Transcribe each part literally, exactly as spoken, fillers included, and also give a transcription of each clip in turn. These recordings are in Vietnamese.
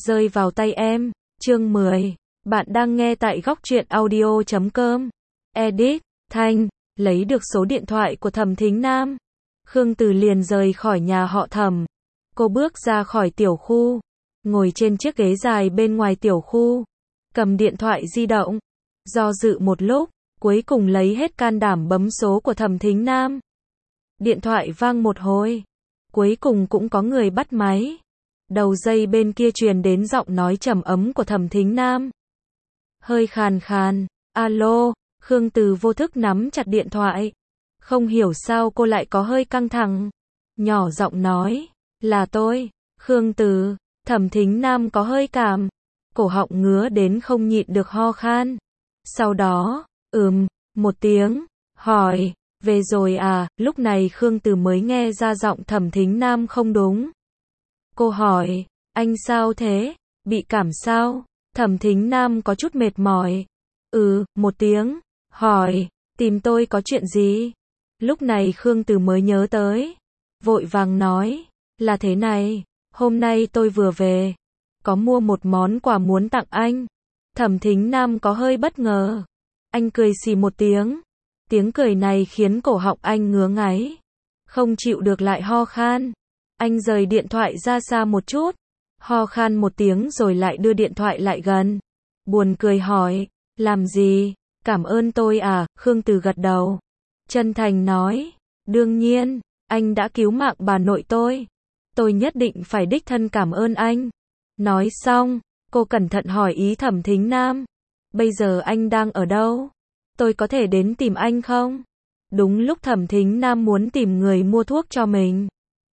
rơi vào tay em. Chương mười. Bạn đang nghe tại góc truyện audio chấm com. Edit, Thanh, lấy được số điện thoại của Thẩm Thính Nam. Khương Từ liền rời khỏi nhà họ Thẩm. Cô bước ra khỏi tiểu khu, ngồi trên chiếc ghế dài bên ngoài tiểu khu, cầm điện thoại di động, do dự một lúc, cuối cùng lấy hết can đảm bấm số của Thẩm Thính Nam. Điện thoại vang một hồi, cuối cùng cũng có người bắt máy. Đầu dây bên kia truyền đến giọng nói trầm ấm của Thẩm Thính Nam. Hơi khàn khàn, alo, Khương Từ vô thức nắm chặt điện thoại. Không hiểu sao cô lại có hơi căng thẳng. Nhỏ giọng nói, là tôi, Khương Từ. Thẩm Thính Nam có hơi cảm, cổ họng ngứa đến không nhịn được ho khan. Sau đó, ừm, một tiếng, hỏi, về rồi à, lúc này Khương Từ mới nghe ra giọng Thẩm Thính Nam không đúng. Cô hỏi, anh sao thế, bị cảm sao? Thẩm Thính Nam có chút mệt mỏi. Ừ, một tiếng, hỏi, tìm tôi có chuyện gì? Lúc này Khương Từ mới nhớ tới, vội vàng nói, là thế này, hôm nay tôi vừa về, có mua một món quà muốn tặng anh. Thẩm Thính Nam có hơi bất ngờ. Anh cười xì một tiếng. Tiếng cười này khiến cổ họng anh ngứa ngáy. Không chịu được lại ho khan. Anh rời điện thoại ra xa một chút, ho khan một tiếng rồi lại đưa điện thoại lại gần. Buồn cười hỏi, làm gì? Cảm ơn tôi à? Khương Từ gật đầu. Chân thành nói, đương nhiên, anh đã cứu mạng bà nội tôi. Tôi nhất định phải đích thân cảm ơn anh. Nói xong, cô cẩn thận hỏi ý Thẩm Thính Nam. Bây giờ anh đang ở đâu? Tôi có thể đến tìm anh không? Đúng lúc Thẩm Thính Nam muốn tìm người mua thuốc cho mình.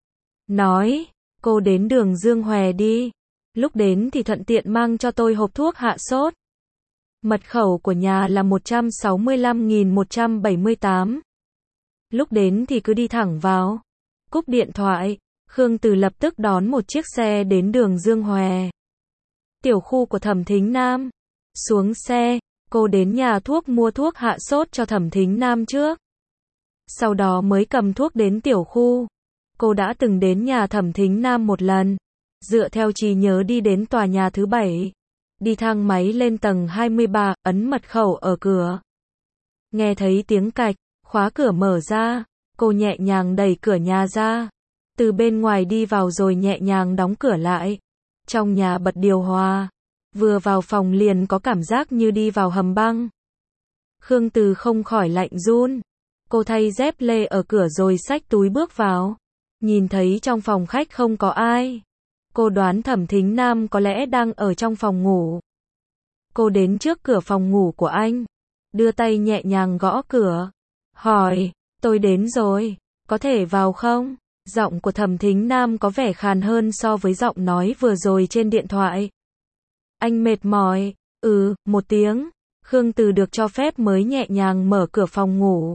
Nói, cô đến đường Dương Hòe đi. Lúc đến thì thuận tiện mang cho tôi hộp thuốc hạ sốt. Mật khẩu của nhà là một trăm sáu mươi lăm nghìn một trăm bảy mươi tám. Lúc đến thì cứ đi thẳng vào. Cúp điện thoại, Khương Từ lập tức đón một chiếc xe đến đường Dương Hòe. Tiểu khu của Thẩm Thính Nam. Xuống xe, cô đến nhà thuốc mua thuốc hạ sốt cho Thẩm Thính Nam trước. Sau đó mới cầm thuốc đến tiểu khu. Cô đã từng đến nhà Thẩm Thính Nam một lần. Dựa theo trí nhớ đi đến tòa nhà thứ bảy. Đi thang máy lên tầng hai mươi ba, ấn mật khẩu ở cửa. Nghe thấy tiếng cạch, khóa cửa mở ra. Cô nhẹ nhàng đẩy cửa nhà ra. Từ bên ngoài đi vào rồi nhẹ nhàng đóng cửa lại. Trong nhà bật điều hòa. Vừa vào phòng liền có cảm giác như đi vào hầm băng. Khương Từ không khỏi lạnh run. Cô thay dép lê ở cửa rồi xách túi bước vào. Nhìn thấy trong phòng khách không có ai. Cô đoán Thẩm Thính Nam có lẽ đang ở trong phòng ngủ. Cô đến trước cửa phòng ngủ của anh. Đưa tay nhẹ nhàng gõ cửa. Hỏi, tôi đến rồi, có thể vào không? Giọng của Thẩm Thính Nam có vẻ khàn hơn so với giọng nói vừa rồi trên điện thoại. Anh mệt mỏi. Ừ, một tiếng. Khương Từ được cho phép mới nhẹ nhàng mở cửa phòng ngủ.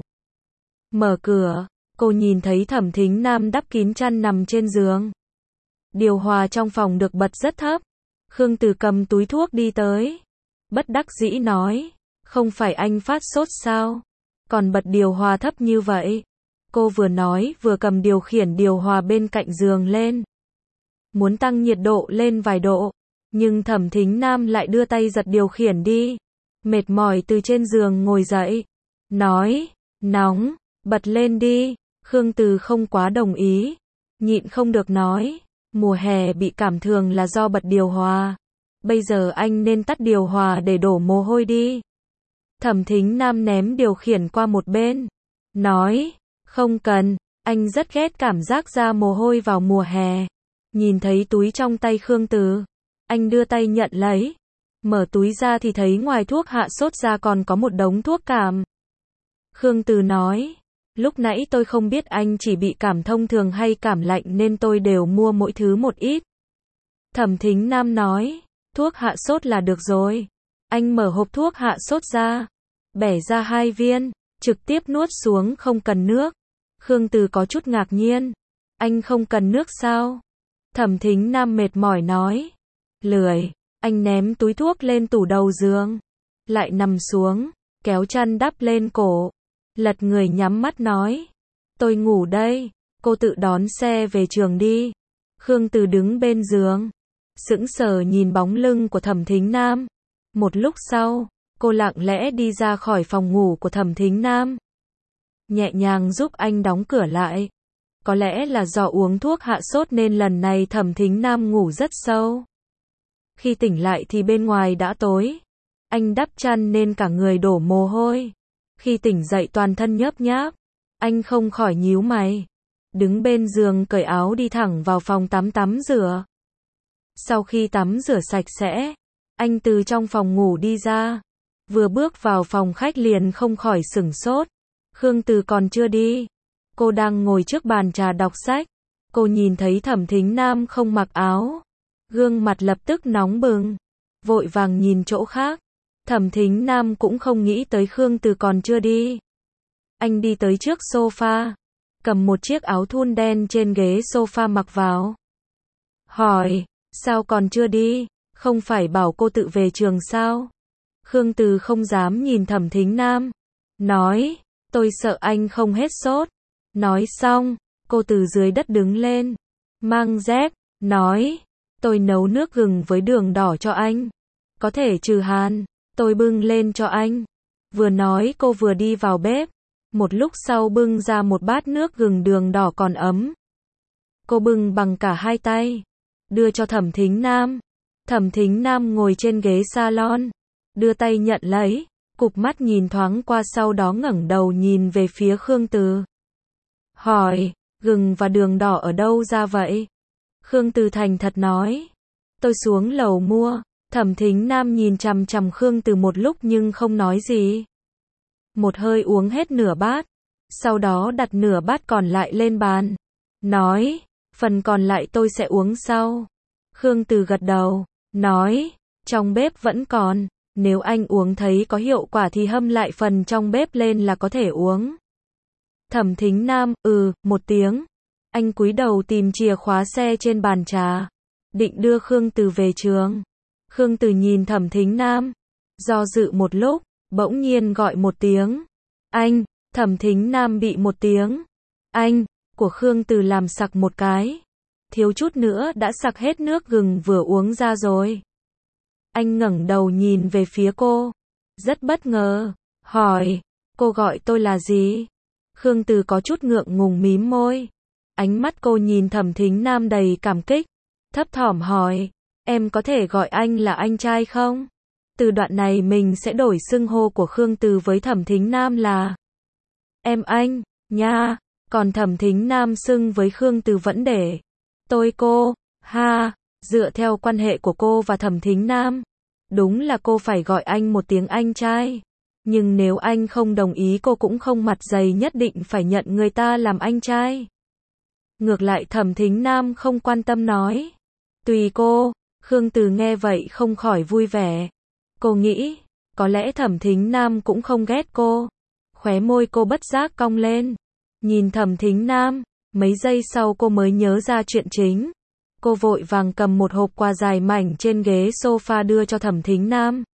Mở cửa, cô nhìn thấy Thẩm Thính Nam đắp kín chăn nằm trên giường. Điều hòa trong phòng được bật rất thấp. Khương Từ cầm túi thuốc đi tới. Bất đắc dĩ nói, không phải anh phát sốt sao? Còn bật điều hòa thấp như vậy. Cô vừa nói vừa cầm điều khiển điều hòa bên cạnh giường lên. Muốn tăng nhiệt độ lên vài độ. Nhưng Thẩm Thính Nam lại đưa tay giật điều khiển đi. Mệt mỏi từ trên giường ngồi dậy. Nói, nóng, bật lên đi. Khương Từ không quá đồng ý. Nhịn không được nói, mùa hè bị cảm thường là do bật điều hòa. Bây giờ anh nên tắt điều hòa để đổ mồ hôi đi. Thẩm Thính Nam ném điều khiển qua một bên. Nói, không cần, anh rất ghét cảm giác ra mồ hôi vào mùa hè. Nhìn thấy túi trong tay Khương Từ. Anh đưa tay nhận lấy. Mở túi ra thì thấy ngoài thuốc hạ sốt ra còn có một đống thuốc cảm. Khương Từ nói, lúc nãy tôi không biết anh chỉ bị cảm thông thường hay cảm lạnh nên tôi đều mua mỗi thứ một ít. Thẩm Thính Nam nói, thuốc hạ sốt là được rồi. Anh mở hộp thuốc hạ sốt ra. Bẻ ra hai viên, trực tiếp nuốt xuống không cần nước. Khương Từ có chút ngạc nhiên. Anh không cần nước sao? Thẩm Thính Nam mệt mỏi nói. Lười, anh ném túi thuốc lên tủ đầu giường. Lại nằm xuống, kéo chăn đắp lên cổ. Lật người nhắm mắt nói. Tôi ngủ đây, cô tự đón xe về trường đi. Khương Từ đứng bên giường. sững sờ nhìn bóng lưng của Thẩm Thính Nam. Một lúc sau, cô lặng lẽ đi ra khỏi phòng ngủ của Thẩm Thính Nam. Nhẹ nhàng giúp anh đóng cửa lại. Có lẽ là do uống thuốc hạ sốt nên lần này Thẩm Thính Nam ngủ rất sâu. Khi tỉnh lại thì bên ngoài đã tối. Anh đắp chăn nên cả người đổ mồ hôi. Khi tỉnh dậy toàn thân nhớp nháp. Anh không khỏi nhíu mày. Đứng bên giường cởi áo đi thẳng vào phòng tắm tắm rửa. Sau khi tắm rửa sạch sẽ, anh từ trong phòng ngủ đi ra. Vừa bước vào phòng khách liền không khỏi sửng sốt. Khương Từ còn chưa đi. Cô đang ngồi trước bàn trà đọc sách. Cô nhìn thấy Thẩm Thính Nam không mặc áo. Gương mặt lập tức nóng bừng. Vội vàng nhìn chỗ khác. Thẩm Thính Nam cũng không nghĩ tới Khương Từ còn chưa đi. Anh đi tới trước sofa. Cầm một chiếc áo thun đen trên ghế sofa mặc vào. Hỏi, sao còn chưa đi? Không phải bảo cô tự về trường sao? Khương Từ không dám nhìn Thẩm Thính Nam. Nói, tôi sợ anh không hết sốt. Nói xong, cô từ dưới đất đứng lên. Mang dép, nói, tôi nấu nước gừng với đường đỏ cho anh. Có thể trừ hàn, tôi bưng lên cho anh. Vừa nói cô vừa đi vào bếp. Một lúc sau bưng ra một bát nước gừng đường đỏ còn ấm. Cô bưng bằng cả hai tay. Đưa cho Thẩm Thính Nam. Thẩm Thính Nam ngồi trên ghế salon. Đưa tay nhận lấy. Cụp mắt nhìn thoáng qua sau đó ngẩng đầu nhìn về phía Khương Từ. Hỏi, gừng và đường đỏ ở đâu ra vậy? Khương Từ thành thật nói. Tôi xuống lầu mua. Thẩm Thính Nam nhìn chằm chằm Khương Từ một lúc nhưng không nói gì. Một hơi uống hết nửa bát. Sau đó đặt nửa bát còn lại lên bàn. Nói, phần còn lại tôi sẽ uống sau. Khương Từ gật đầu. Nói, trong bếp vẫn còn. Nếu anh uống thấy có hiệu quả thì hâm lại phần trong bếp lên là có thể uống. Thẩm Thính Nam, ừ, một tiếng. Anh cúi đầu tìm chìa khóa xe trên bàn trà. Định đưa Khương Từ về trường. Khương Từ nhìn Thẩm Thính Nam. Do dự một lúc, bỗng nhiên gọi một tiếng. Anh, Thẩm Thính Nam bị một tiếng. Anh, của Khương Từ làm sặc một cái. Thiếu chút nữa đã sặc hết nước gừng vừa uống ra rồi. Anh ngẩng đầu nhìn về phía cô. Rất bất ngờ. Hỏi, cô gọi tôi là gì? Khương Từ có chút ngượng ngùng mím môi. Ánh mắt cô nhìn Thẩm Thính Nam đầy cảm kích. Thấp thỏm hỏi, em có thể gọi anh là anh trai không? Từ đoạn này mình sẽ đổi xưng hô của Khương Từ với Thẩm Thính Nam là em anh, nha. Còn Thẩm Thính Nam xưng với Khương Từ vẫn để tôi cô, ha. Dựa theo quan hệ của cô và Thẩm Thính Nam, đúng là cô phải gọi anh một tiếng anh trai. Nhưng nếu anh không đồng ý cô cũng không mặt dày nhất định phải nhận người ta làm anh trai. Ngược lại Thẩm Thính Nam không quan tâm nói. Tùy cô. Khương Từ nghe vậy không khỏi vui vẻ. Cô nghĩ, có lẽ Thẩm Thính Nam cũng không ghét cô. Khóe môi cô bất giác cong lên. Nhìn Thẩm Thính Nam, mấy giây sau cô mới nhớ ra chuyện chính. Cô vội vàng cầm một hộp quà dài mảnh trên ghế sofa đưa cho Thẩm Thính Nam.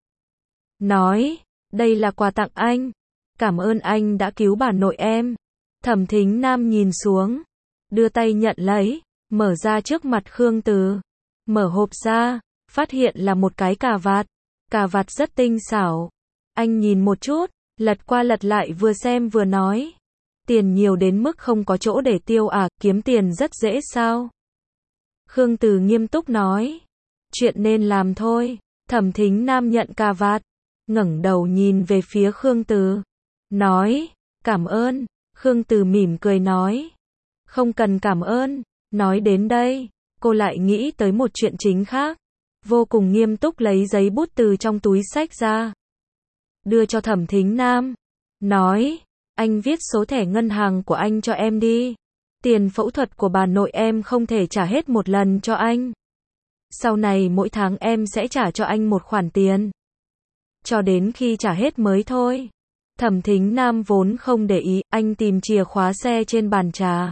Nói, đây là quà tặng anh. Cảm ơn anh đã cứu bà nội em. Thẩm Thính Nam nhìn xuống. Đưa tay nhận lấy. Mở ra trước mặt Khương Từ. Mở hộp ra. Phát hiện là một cái cà vạt. Cà vạt rất tinh xảo. Anh nhìn một chút. Lật qua lật lại vừa xem vừa nói. Tiền nhiều đến mức không có chỗ để tiêu à, kiếm tiền rất dễ sao? Khương Từ nghiêm túc nói. Chuyện nên làm thôi. Thẩm Thính Nam nhận cà vạt. Ngẩng đầu nhìn về phía Khương Từ. Nói, cảm ơn. Khương Từ mỉm cười nói. Không cần cảm ơn. Nói đến đây, cô lại nghĩ tới một chuyện chính khác. Vô cùng nghiêm túc lấy giấy bút từ trong túi xách ra. Đưa cho Thẩm Thính Nam. Nói, anh viết số thẻ ngân hàng của anh cho em đi. Tiền phẫu thuật của bà nội em không thể trả hết một lần cho anh. Sau này mỗi tháng em sẽ trả cho anh một khoản tiền. Cho đến khi trả hết mới thôi. Thẩm Thính Nam vốn không để ý, anh tìm chìa khóa xe trên bàn trà.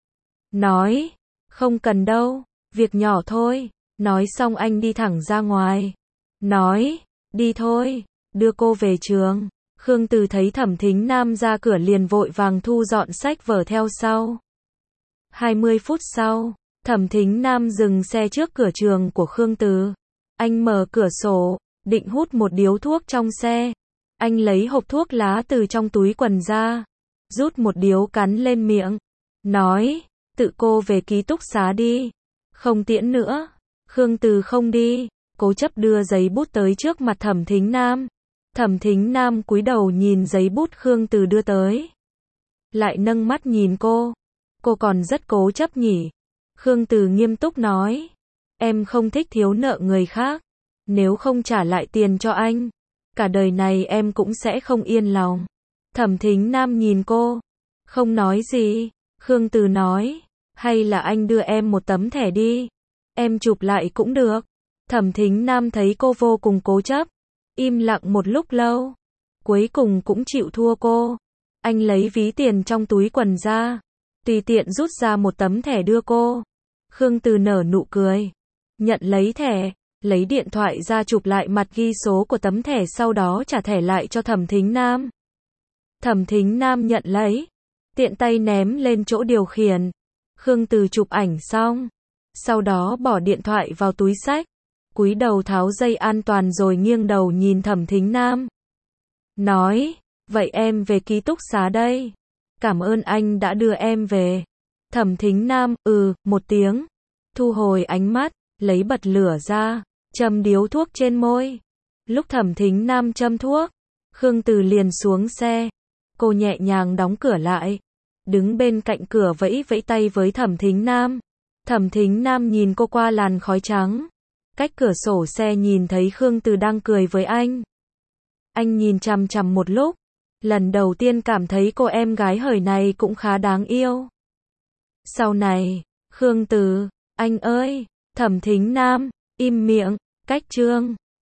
Nói, không cần đâu, việc nhỏ thôi. Nói xong anh đi thẳng ra ngoài. Nói, đi thôi, đưa cô về trường. Khương Từ thấy Thẩm Thính Nam ra cửa liền vội vàng thu dọn sách vở theo sau. hai mươi phút sau, Thẩm Thính Nam dừng xe trước cửa trường của Khương Từ. Anh mở cửa sổ, định hút một điếu thuốc trong xe. Anh lấy hộp thuốc lá từ trong túi quần ra, rút một điếu cắn lên miệng, nói, tự cô về ký túc xá đi, không tiễn nữa. Khương Từ không đi, cố chấp đưa giấy bút tới trước mặt Thẩm Thính Nam. Thẩm Thính Nam cúi đầu nhìn giấy bút Khương Từ đưa tới, lại nâng mắt nhìn cô. Cô còn rất cố chấp nhỉ? Khương Từ nghiêm túc nói, em không thích thiếu nợ người khác, nếu không trả lại tiền cho anh, cả đời này em cũng sẽ không yên lòng. Thẩm Thính Nam nhìn cô, không nói gì. Khương Từ nói, hay là anh đưa em một tấm thẻ đi, em chụp lại cũng được. Thẩm Thính Nam thấy cô vô cùng cố chấp, im lặng một lúc lâu, cuối cùng cũng chịu thua cô. Anh lấy ví tiền trong túi quần ra, tùy tiện rút ra một tấm thẻ đưa cô. Khương Từ nở nụ cười, nhận lấy thẻ, lấy điện thoại ra chụp lại mặt ghi số của tấm thẻ, sau đó trả thẻ lại cho Thẩm Thính Nam. Thẩm Thính Nam nhận lấy, tiện tay ném lên chỗ điều khiển. Khương Từ chụp ảnh xong, sau đó bỏ điện thoại vào túi xách, cúi đầu tháo dây an toàn rồi nghiêng đầu nhìn Thẩm Thính Nam. Nói, vậy em về ký túc xá đây. Cảm ơn anh đã đưa em về. Thẩm Thính Nam, ừ, một tiếng. Thu hồi ánh mắt, lấy bật lửa ra, châm điếu thuốc trên môi. Lúc Thẩm Thính Nam châm thuốc, Khương Từ liền xuống xe. Cô nhẹ nhàng đóng cửa lại, đứng bên cạnh cửa vẫy vẫy tay với Thẩm Thính Nam. Thẩm Thính Nam nhìn cô qua làn khói trắng. Cách cửa sổ xe nhìn thấy Khương Từ đang cười với anh. Anh nhìn chằm chằm một lúc, lần đầu tiên cảm thấy cô em gái hời này cũng khá đáng yêu. Sau này, Khương Từ, anh ơi, Thẩm Thính Nam, im miệng, cách chương.